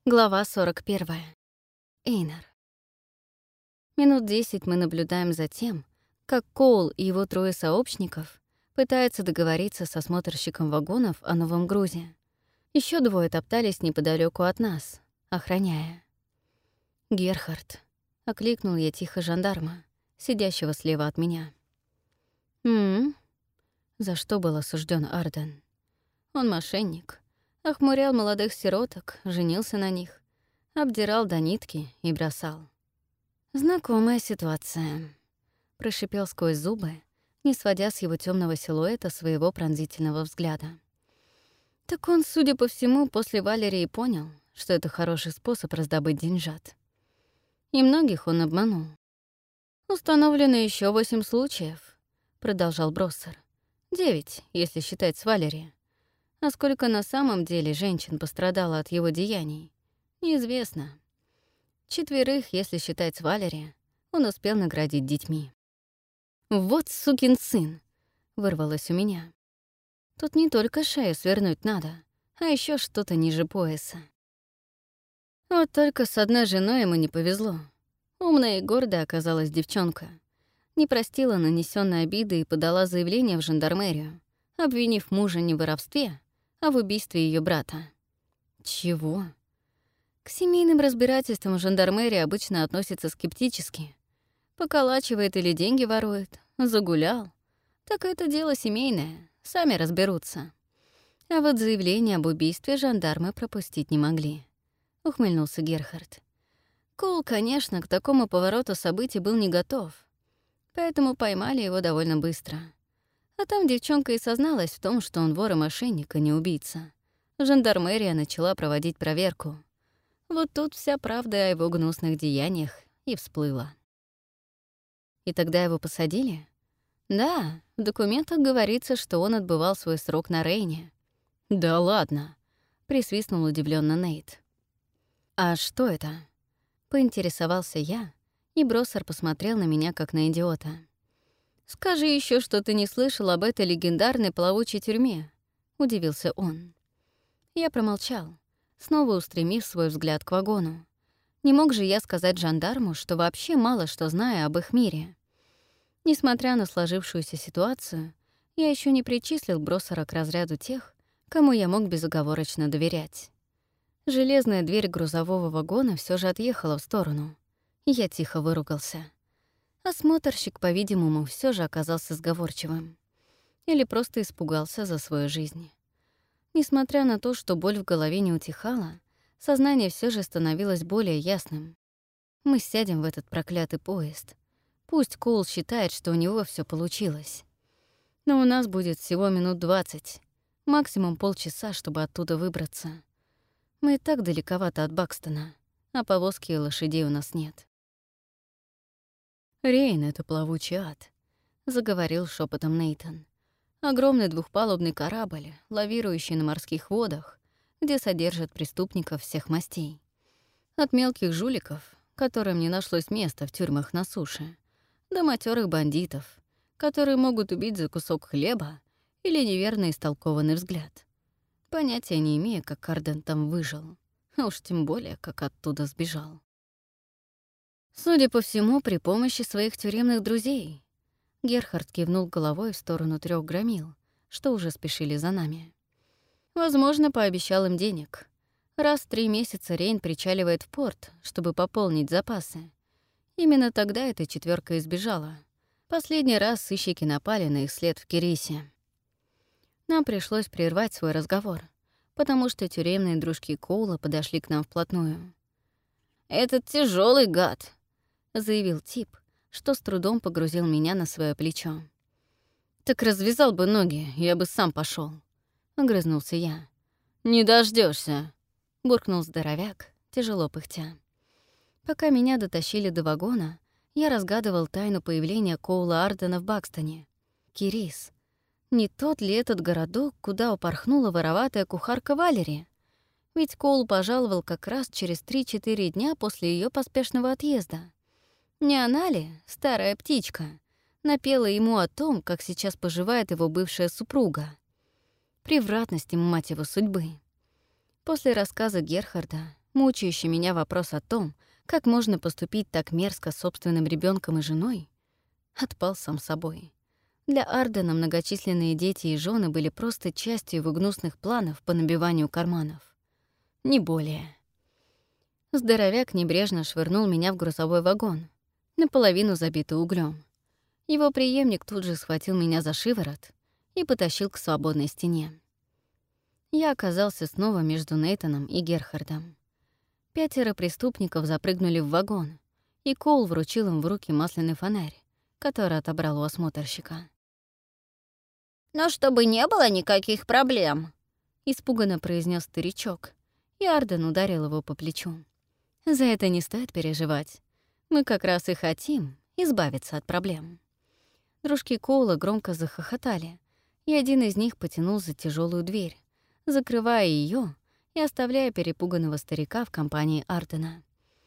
Глава 41. Эйнар. Минут 10 мы наблюдаем за тем, как Коул и его трое сообщников пытаются договориться со смотрщиком вагонов о новом грузе. Еще двое топтались неподалеку от нас, охраняя. «Герхард», — окликнул я тихо жандарма, сидящего слева от меня. За что был осужден Арден? Он мошенник. Охмурял молодых сироток, женился на них, обдирал до нитки и бросал. «Знакомая ситуация», — прошипел сквозь зубы, не сводя с его темного силуэта своего пронзительного взгляда. Так он, судя по всему, после Валерии понял, что это хороший способ раздобыть деньжат. И многих он обманул. «Установлено еще 8 случаев», — продолжал Броссер. 9, если считать с Валери. А сколько на самом деле женщин пострадало от его деяний, неизвестно. 4, если считать с Валери, он успел наградить детьми. «Вот сукин сын!» — вырвалось у меня. Тут не только шею свернуть надо, а еще что-то ниже пояса. Вот только с одной женой ему не повезло. Умная и гордая оказалась девчонка. Не простила нанесенной обиды и подала заявление в жандармерию, обвинив мужа не в воровстве, а в убийстве ее брата. Чего? К семейным разбирательствам жандармерия обычно относится скептически. Поколачивает или деньги ворует, загулял. Так это дело семейное, сами разберутся. А вот заявление об убийстве жандармы пропустить не могли. Ухмыльнулся Герхард. Коул, конечно, к такому повороту событий был не готов, поэтому поймали его довольно быстро. А там девчонка и созналась в том, что он вор и мошенник, а не убийца. Жандармерия начала проводить проверку. Вот тут вся правда о его гнусных деяниях и всплыла. И тогда его посадили? Да, в документах говорится, что он отбывал свой срок на Рейне. Да ладно, присвистнул удивленно Нейт. А что это? Поинтересовался я, и Броссер посмотрел на меня как на идиота. «Скажи еще, что ты не слышал об этой легендарной плавучей тюрьме», — удивился он. Я промолчал, снова устремив свой взгляд к вагону. Не мог же я сказать жандарму, что вообще мало что знаю об их мире. Несмотря на сложившуюся ситуацию, я еще не причислил Броссера к разряду тех, кому я мог безоговорочно доверять. Железная дверь грузового вагона все же отъехала в сторону. Я тихо выругался. Осмотрщик, по-видимому, все же оказался сговорчивым. Или просто испугался за свою жизнь. Несмотря на то, что боль в голове не утихала, сознание все же становилось более ясным. Мы сядем в этот проклятый поезд. Пусть Коул считает, что у него все получилось. Но у нас будет всего минут 20, максимум полчаса, чтобы оттуда выбраться. Мы и так далековато от Бакстона, а повозки и лошадей у нас нет. «Рейн — это плавучий ад», — заговорил шепотом Нейтан. «Огромный двухпалубный корабль, лавирующий на морских водах, где содержат преступников всех мастей. От мелких жуликов, которым не нашлось места в тюрьмах на суше, до матерых бандитов, которые могут убить за кусок хлеба или неверно истолкованный взгляд. Понятия не имея, как Карден там выжил, а уж тем более, как оттуда сбежал. Судя по всему, при помощи своих тюремных друзей. Герхард кивнул головой в сторону 3 громил, что уже спешили за нами. Возможно, пообещал им денег. Раз в 3 месяца Рейн причаливает в порт, чтобы пополнить запасы. Именно тогда эта 4 избежала. Последний раз сыщики напали на их след в Кирисе. Нам пришлось прервать свой разговор, потому что тюремные дружки Коула подошли к нам вплотную. «Этот тяжелый гад», — заявил тип, что с трудом погрузил меня на свое плечо. «Так развязал бы ноги, я бы сам пошел, огрызнулся я. «Не дождешься, буркнул здоровяк, тяжело пыхтя. Пока меня дотащили до вагона, я разгадывал тайну появления Коула Ардена в Бакстоне. Кирис. Не тот ли этот городок, куда упорхнула вороватая кухарка Валери? Ведь Коул пожаловал как раз через 3-4 дня после ее поспешного отъезда. Не она ли, старая птичка, напела ему о том, как сейчас поживает его бывшая супруга? Превратности, мать его, судьбы. После рассказа Герхарда Мучающий меня вопрос о том, как можно поступить так мерзко с собственным ребенком и женой, отпал сам собой. Для Ардена многочисленные дети и жены были просто частью его гнусных планов по набиванию карманов. Не более. Здоровяк небрежно швырнул меня в грузовой вагон, наполовину забитый углем. Его преемник тут же схватил меня за шиворот и потащил к свободной стене. Я оказался снова между Нейтаном и Герхардом. 5 преступников запрыгнули в вагон, и Коул вручил им в руки масляный фонарь, который отобрал у осмотрщика. «Но чтобы не было никаких проблем», — испуганно произнес старичок, и Арден ударил его по плечу. «За это не стоит переживать. Мы как раз и хотим избавиться от проблем». Дружки Коула громко захохотали, и один из них потянул за тяжелую дверь, закрывая ее и оставляя перепуганного старика в компании Ардена.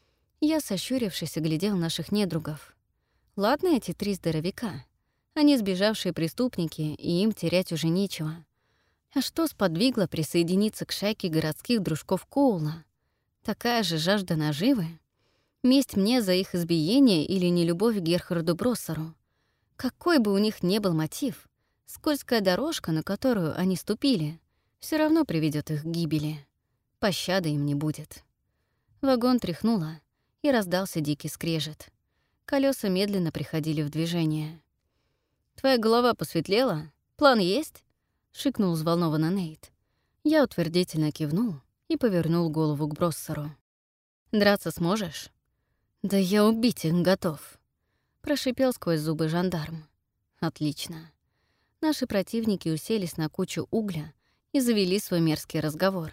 Я, сощурившись, оглядел наших недругов. Ладно эти 3 здоровяка. Они сбежавшие преступники, и им терять уже нечего. А что сподвигло присоединиться к шайке городских дружков Коула? Такая же жажда наживы? Месть мне за их избиение или нелюбовь к Герхарду Броссеру? Какой бы у них ни был мотив, скользкая дорожка, на которую они ступили, все равно приведет их к гибели. Пощады им не будет. Вагон тряхнуло, и раздался дикий скрежет. Колеса медленно приходили в движение. «Твоя голова посветлела? План есть?» — шикнул взволнованно Нейт. Я утвердительно кивнул и повернул голову к Броссеру. «Драться сможешь?» «Да я убить их готов», — прошипел сквозь зубы жандарм. «Отлично». Наши противники уселись на кучу угля и завели свой мерзкий разговор.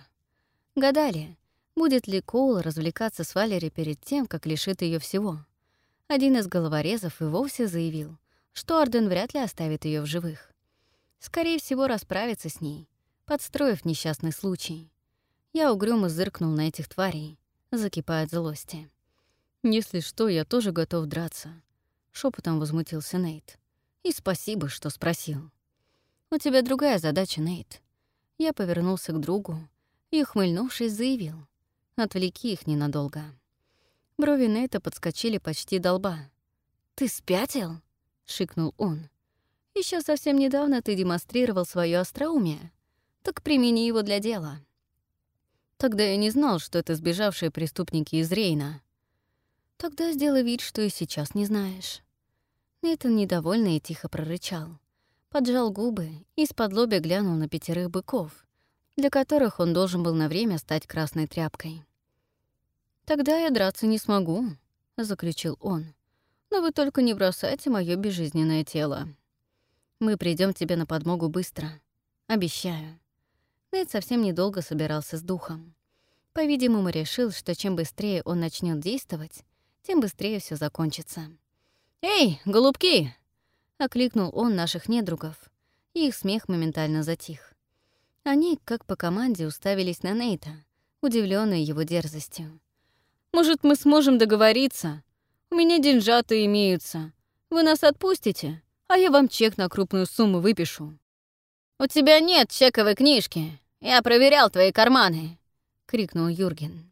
Гадали, будет ли Коул развлекаться с Валери перед тем, как лишит ее всего. Один из головорезов и вовсе заявил, что Арден вряд ли оставит ее в живых. Скорее всего, расправится с ней, подстроив несчастный случай. Я угрюмо зыркнул на этих тварей, закипая от злости. «Если что, я тоже готов драться», — шепотом возмутился Нейт. «И спасибо, что спросил». «У тебя другая задача, Нейт». Я повернулся к другу и, ухмыльнувшись, заявил. «Отвлеки их ненадолго». Брови Нейта подскочили почти до лба. «Ты спятил?» — шикнул он. Еще совсем недавно ты демонстрировал свое остроумие. Так примени его для дела». «Тогда я не знал, что это сбежавшие преступники из Рейна». «Тогда сделай вид, что и сейчас не знаешь». Нейтан недовольно и тихо прорычал. Поджал губы и из-под-лобя глянул на 5 быков, для которых он должен был на время стать красной тряпкой. «Тогда я драться не смогу», — заключил он. «Но вы только не бросайте моё безжизненное тело. Мы придём тебе на подмогу быстро. Обещаю». Нейт совсем недолго собирался с духом. По-видимому, решил, что чем быстрее он начнёт действовать, тем быстрее всё закончится. «Эй, голубки!» — окликнул он наших недругов, и их смех моментально затих. Они, как по команде, уставились на Нейта, удивлённые его дерзостью. «Может, мы сможем договориться? У меня деньжата имеются. Вы нас отпустите, а я вам чек на крупную сумму выпишу». «У тебя нет чековой книжки. Я проверял твои карманы», — крикнул Юрген.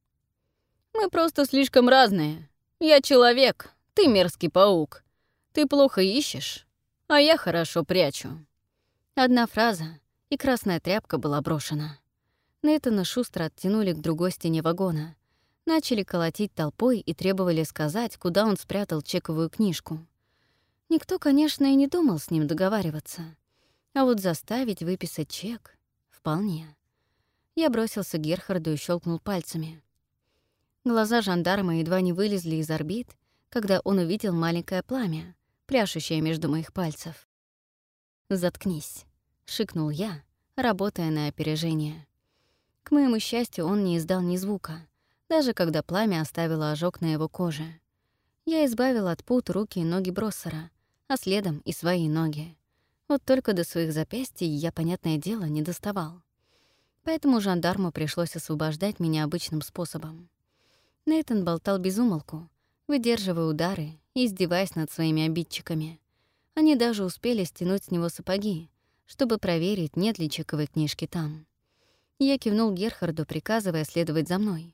«Мы просто слишком разные. Я человек, ты мерзкий паук. Ты плохо ищешь, а я хорошо прячу». Одна фраза, и красная тряпка была брошена. Нейтана шустро оттянули к другой стене вагона, начали колотить толпой и требовали сказать, куда он спрятал чековую книжку. Никто, конечно, и не думал с ним договариваться. А вот заставить выписать чек — вполне. Я бросился к Герхарду и щелкнул пальцами. Глаза жандарма едва не вылезли из орбит, когда он увидел маленькое пламя, пляшущее между моих пальцев. «Заткнись», — шикнул я, работая на опережение. К моему счастью, он не издал ни звука, даже когда пламя оставило ожог на его коже. Я избавил от пут руки и ноги Броссера, а следом и свои ноги. Вот только до своих запястий я, понятное дело, не доставал. Поэтому жандарму пришлось освобождать меня обычным способом. Нейтан болтал без умолку, выдерживая удары и издеваясь над своими обидчиками. Они даже успели стянуть с него сапоги, чтобы проверить, нет ли чековой книжки там. Я кивнул Герхарду, приказывая следовать за мной,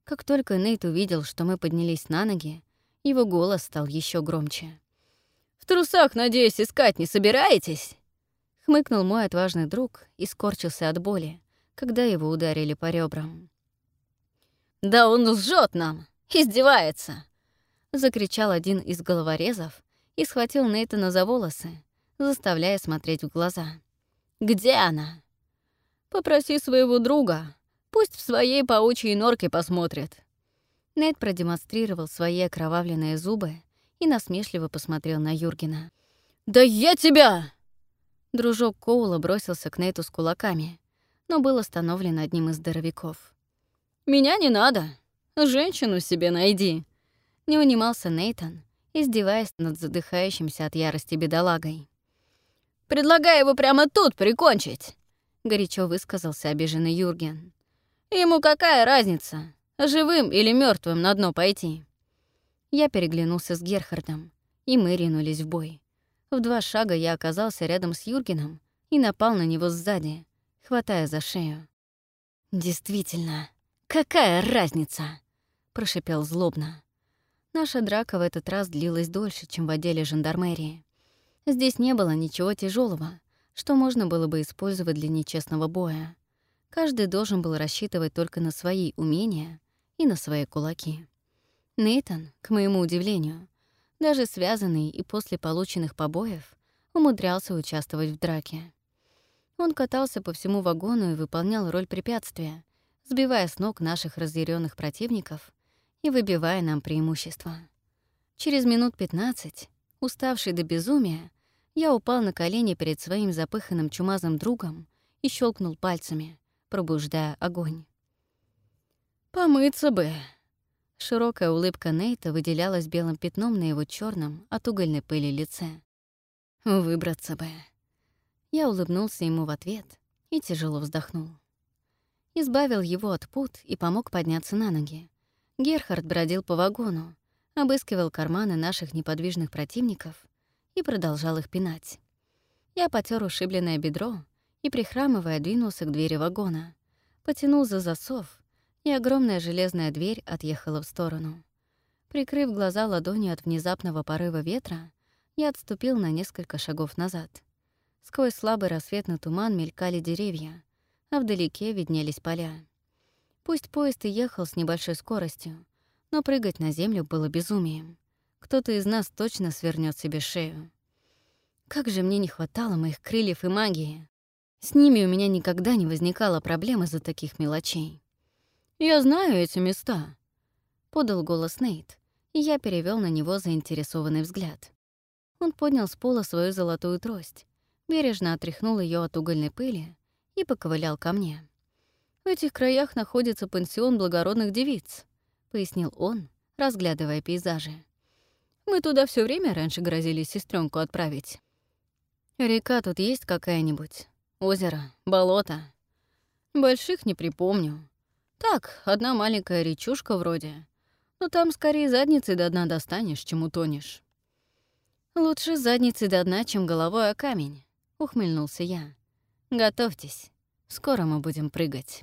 Как только Нейт увидел, что мы поднялись на ноги, его голос стал еще громче. «В трусах, надеюсь, искать не собираетесь?» — хмыкнул мой отважный друг и скорчился от боли, когда его ударили по ребрам. «Да он лжет нам! Издевается!» — закричал один из головорезов и схватил Нейтана за волосы, заставляя смотреть в глаза. «Где она?» «Попроси своего друга. Пусть в своей паучьей норке посмотрит». Нейт продемонстрировал свои окровавленные зубы и насмешливо посмотрел на Юргена. «Да я тебя!» Дружок Коула бросился к Нейту с кулаками, но был остановлен одним из здоровяков. «Меня не надо. Женщину себе найди!» Не унимался Нейтан, издеваясь над задыхающимся от ярости бедолагой. «Предлагаю его прямо тут прикончить!» — горячо высказался обиженный Юрген. «Ему какая разница, живым или мертвым на дно пойти?» Я переглянулся с Герхардом, и мы ринулись в бой. В 2 шага я оказался рядом с Юргеном и напал на него сзади, хватая за шею. «Действительно, какая разница?» — прошипел злобно. Наша драка в этот раз длилась дольше, чем в отделе жандармерии. Здесь не было ничего тяжелого, что можно было бы использовать для нечестного боя. Каждый должен был рассчитывать только на свои умения и на свои кулаки. Нейтан, к моему удивлению, даже связанный и после полученных побоев, умудрялся участвовать в драке. Он катался по всему вагону и выполнял роль препятствия, сбивая с ног наших разъяренных противников и выбивая нам преимущество. Через минут 15, уставший до безумия, я упал на колени перед своим запыханным чумазым другом и щелкнул пальцами, пробуждая огонь. «Помыться бы!» Широкая улыбка Нейта выделялась белым пятном на его черном от угольной пыли лице. «Выбраться бы!» Я улыбнулся ему в ответ и тяжело вздохнул. Избавил его от пут и помог подняться на ноги. Герхард бродил по вагону, обыскивал карманы наших неподвижных противников и продолжал их пинать. Я потер ушибленное бедро и, прихрамывая, двинулся к двери вагона. Потянул за засов, и огромная железная дверь отъехала в сторону. Прикрыв глаза ладонью от внезапного порыва ветра, я отступил на несколько шагов назад. Сквозь слабый рассветный туман мелькали деревья, а вдалеке виднелись поля. Пусть поезд и ехал с небольшой скоростью, но прыгать на землю было безумием. Кто-то из нас точно свернёт себе шею. Как же мне не хватало моих крыльев и магии. С ними у меня никогда не возникало проблем из-за таких мелочей. «Я знаю эти места», — подал голос Нейт, и я перевёл на него заинтересованный взгляд. Он поднял с пола свою золотую трость, бережно отряхнул её от угольной пыли и поковылял ко мне. «В этих краях находится пансион благородных девиц», — пояснил он, разглядывая пейзажи. «Мы туда всё время раньше грозились сестрёнку отправить. Река тут есть какая-нибудь? Озеро? Болото?» «Больших не припомню. Так, одна маленькая речушка вроде. Но там скорее задницей до дна достанешь, чем утонешь». «Лучше задницей до дна, чем головой о камень», — ухмыльнулся я. «Готовьтесь, скоро мы будем прыгать».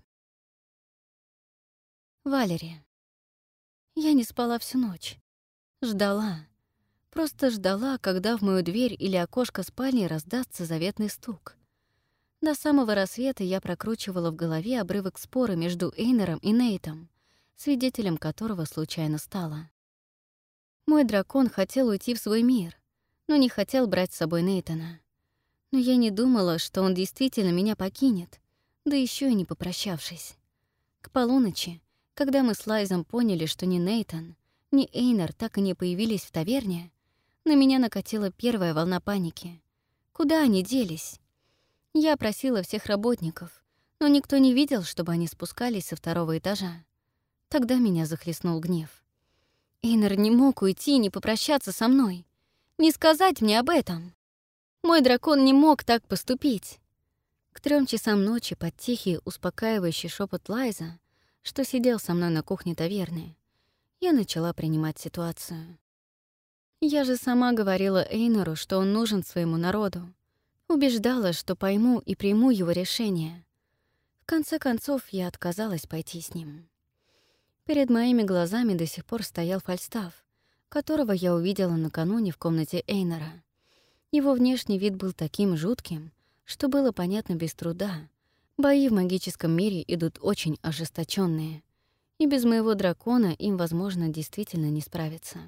Валери. Я не спала всю ночь. Ждала. Просто ждала, когда в мою дверь или окошко спальни раздастся заветный стук. До самого рассвета я прокручивала в голове обрывок спора между Эйнером и Нейтом, свидетелем которого случайно стала. Мой дракон хотел уйти в свой мир, но не хотел брать с собой Нейтана. Но я не думала, что он действительно меня покинет, да еще и не попрощавшись. К полуночи, когда мы с Лайзом поняли, что ни Нейтан, ни Эйнер так и не появились в таверне, на меня накатила первая волна паники. Куда они делись? Я просила всех работников, но никто не видел, чтобы они спускались со 2-го этажа. Тогда меня захлестнул гнев. Эйнер не мог уйти и не попрощаться со мной, не сказать мне об этом. Мой дракон не мог так поступить. К 3 часам ночи под тихий, успокаивающий шепот Лайза, что сидел со мной на кухне таверны, я начала принимать ситуацию. Я же сама говорила Эйнеру, что он нужен своему народу. Убеждала, что пойму и приму его решение. В конце концов, я отказалась пойти с ним. Перед моими глазами до сих пор стоял Фальстаф, которого я увидела накануне в комнате Эйнора. Его внешний вид был таким жутким, что было понятно без труда. Бои в магическом мире идут очень ожесточенные, и без моего дракона им, возможно, действительно не справиться.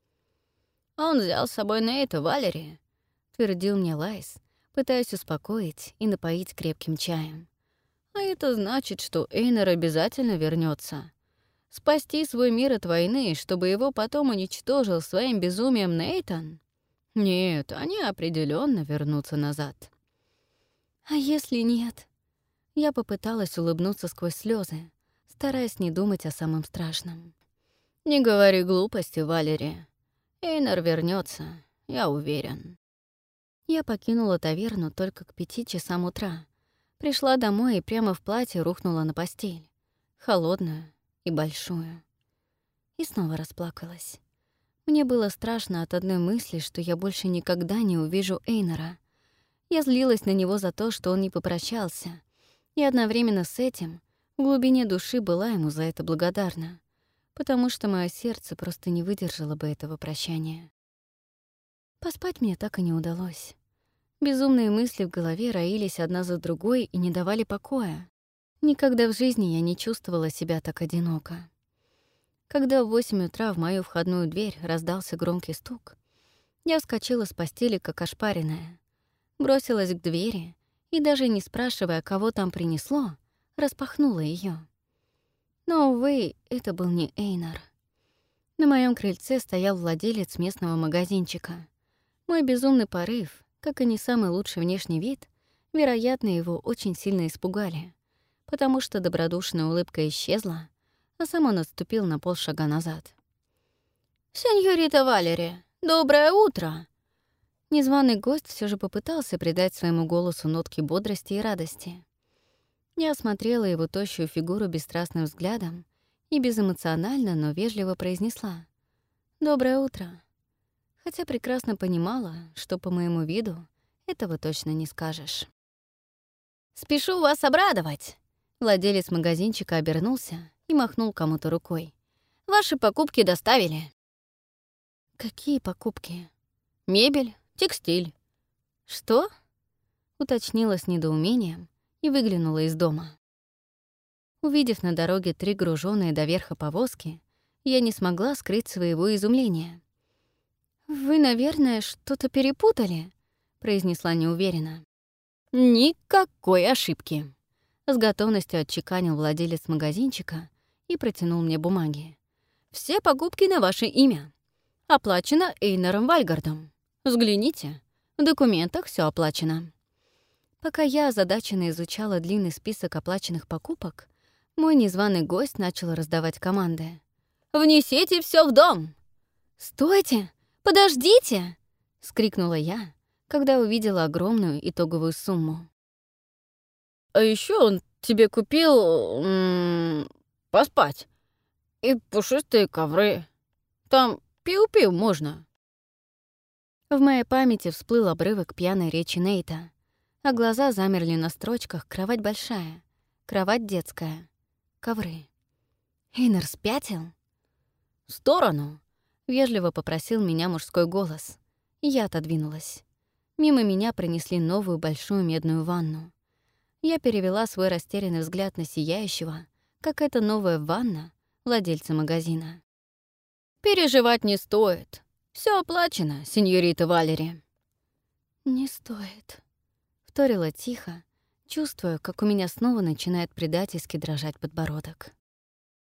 «Он взял с собой Нейта, Валери», — твердил мне Лайс, пытаясь успокоить и напоить крепким чаем. «А это значит, что Эйнор обязательно вернется. Спасти свой мир от войны, чтобы его потом уничтожил своим безумием Нейтан? Нет, они определенно вернутся назад». «А если нет?» Я попыталась улыбнуться сквозь слезы, стараясь не думать о самом страшном. «Не говори глупости, Валери. Эйнор вернется, я уверен». Я покинула таверну только к 5 часам утра. Пришла домой и прямо в платье рухнула на постель. Холодную и большую. И снова расплакалась. Мне было страшно от одной мысли, что я больше никогда не увижу Эйнора. Я злилась на него за то, что он не попрощался. И одновременно с этим в глубине души была ему за это благодарна, потому что мое сердце просто не выдержало бы этого прощания. Поспать мне так и не удалось. Безумные мысли в голове роились одна за другой и не давали покоя. Никогда в жизни я не чувствовала себя так одиноко. Когда в 8 утра в мою входную дверь раздался громкий стук, я вскочила с постели, как ошпаренная, бросилась к двери и, даже не спрашивая, кого там принесло, распахнула ее. Но, увы, это был не Эйнар. На моем крыльце стоял владелец местного магазинчика. Мой безумный порыв, как и не самый лучший внешний вид, вероятно, его очень сильно испугали, потому что добродушная улыбка исчезла, а сам он отступил на полшага назад. «Сеньорита Валери, доброе утро!» Незваный гость все же попытался придать своему голосу нотки бодрости и радости. Я осмотрела его тощую фигуру бесстрастным взглядом и безэмоционально, но вежливо произнесла «Доброе утро», хотя прекрасно понимала, что по моему виду этого точно не скажешь. «Спешу вас обрадовать!» Владелец магазинчика обернулся и махнул кому-то рукой. «Ваши покупки доставили». «Какие покупки?» «Мебель, текстиль». «Что?» — уточнила с недоумением и выглянула из дома. Увидев на дороге 3 груженные до верха повозки, я не смогла скрыть своего изумления. «Вы, наверное, что-то перепутали», — произнесла неуверенно. «Никакой ошибки», — с готовностью отчеканил владелец магазинчика и протянул мне бумаги. «Все покупки на ваше имя. Оплачено Эйнором Вальгардом. Взгляните, в документах все оплачено». Пока я озадаченно изучала длинный список оплаченных покупок, мой незваный гость начал раздавать команды. «Внесите все в дом!» «Стойте! Подождите!» — скрикнула я, когда увидела огромную итоговую сумму. «А еще он тебе купил поспать и пушистые ковры. Там пиу-пиу можно». В моей памяти всплыл обрывок пьяной речи Нейта, а глаза замерли на строчках «Кровать большая», «Кровать детская», «Ковры». Эйнар спятил? «В сторону!» — вежливо попросил меня мужской голос, и я отодвинулась. Мимо меня принесли новую большую медную ванну. Я перевела свой растерянный взгляд на сияющего, как эта новая ванна, владельца магазина. «Переживать не стоит. Все оплачено, сеньорита Валери». «Не стоит», — вторила тихо, чувствуя, как у меня снова начинает предательски дрожать подбородок.